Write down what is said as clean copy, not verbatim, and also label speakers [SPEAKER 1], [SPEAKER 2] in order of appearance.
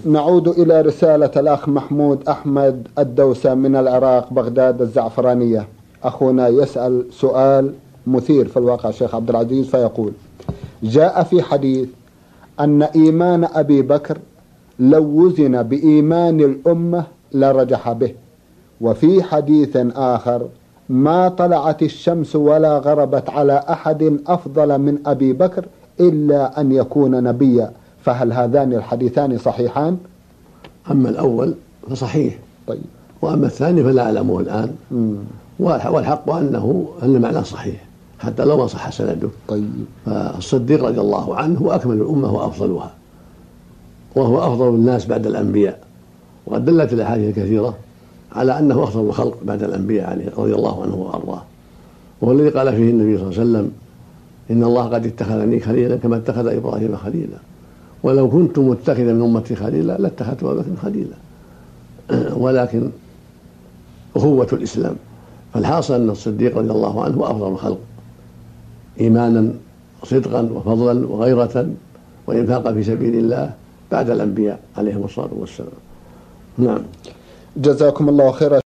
[SPEAKER 1] نعود إلى رسالة الأخ محمود أحمد الدوسة من العراق بغداد الزعفرانية. أخونا يسأل سؤال مثير في الواقع شيخ عبد العزيز، فيقول: جاء في حديث أن إيمان أبي بكر لو وزن بإيمان الأمة لرجح به، وفي حديث آخر: ما طلعت الشمس ولا غربت على أحد أفضل من أبي بكر إلا أن يكون نبيا، فهل هذان الحديثان صحيحان؟
[SPEAKER 2] أما الأول فصحيح،
[SPEAKER 1] طيب.
[SPEAKER 2] وأما الثاني فلا أعلمه الآن. والحق أن معناه صحيح حتى لو ما صح سنده.
[SPEAKER 1] طيب.
[SPEAKER 2] فالصديق رضي الله عنه هو أكمل الأمة وأفضلها، وهو أفضل الناس بعد الأنبياء، وقد دلت الأحاديث الكثيرة على أنه أفضل الخلق بعد الأنبياء عليه رضي الله عنه وأرضاه. وهو الذي قال فيه النبي صلى الله عليه وسلم: إن الله قد اتخذني خليلا كما اتخذ إبراهيم خليلا، ولو كنت متخذا من أمتي خليلا لاتخذت أبا بكر خليلا. ولكن أخوة الإسلام، فالحاصل أن الصديق رضي الله عنه هو أفضل الخلق إيمانا صدقا وفضلا وغيرة وإنفاقا في سبيل الله بعد الأنبياء عليهم الصلاة والسلام. نعم.
[SPEAKER 1] جزاكم الله خيرا.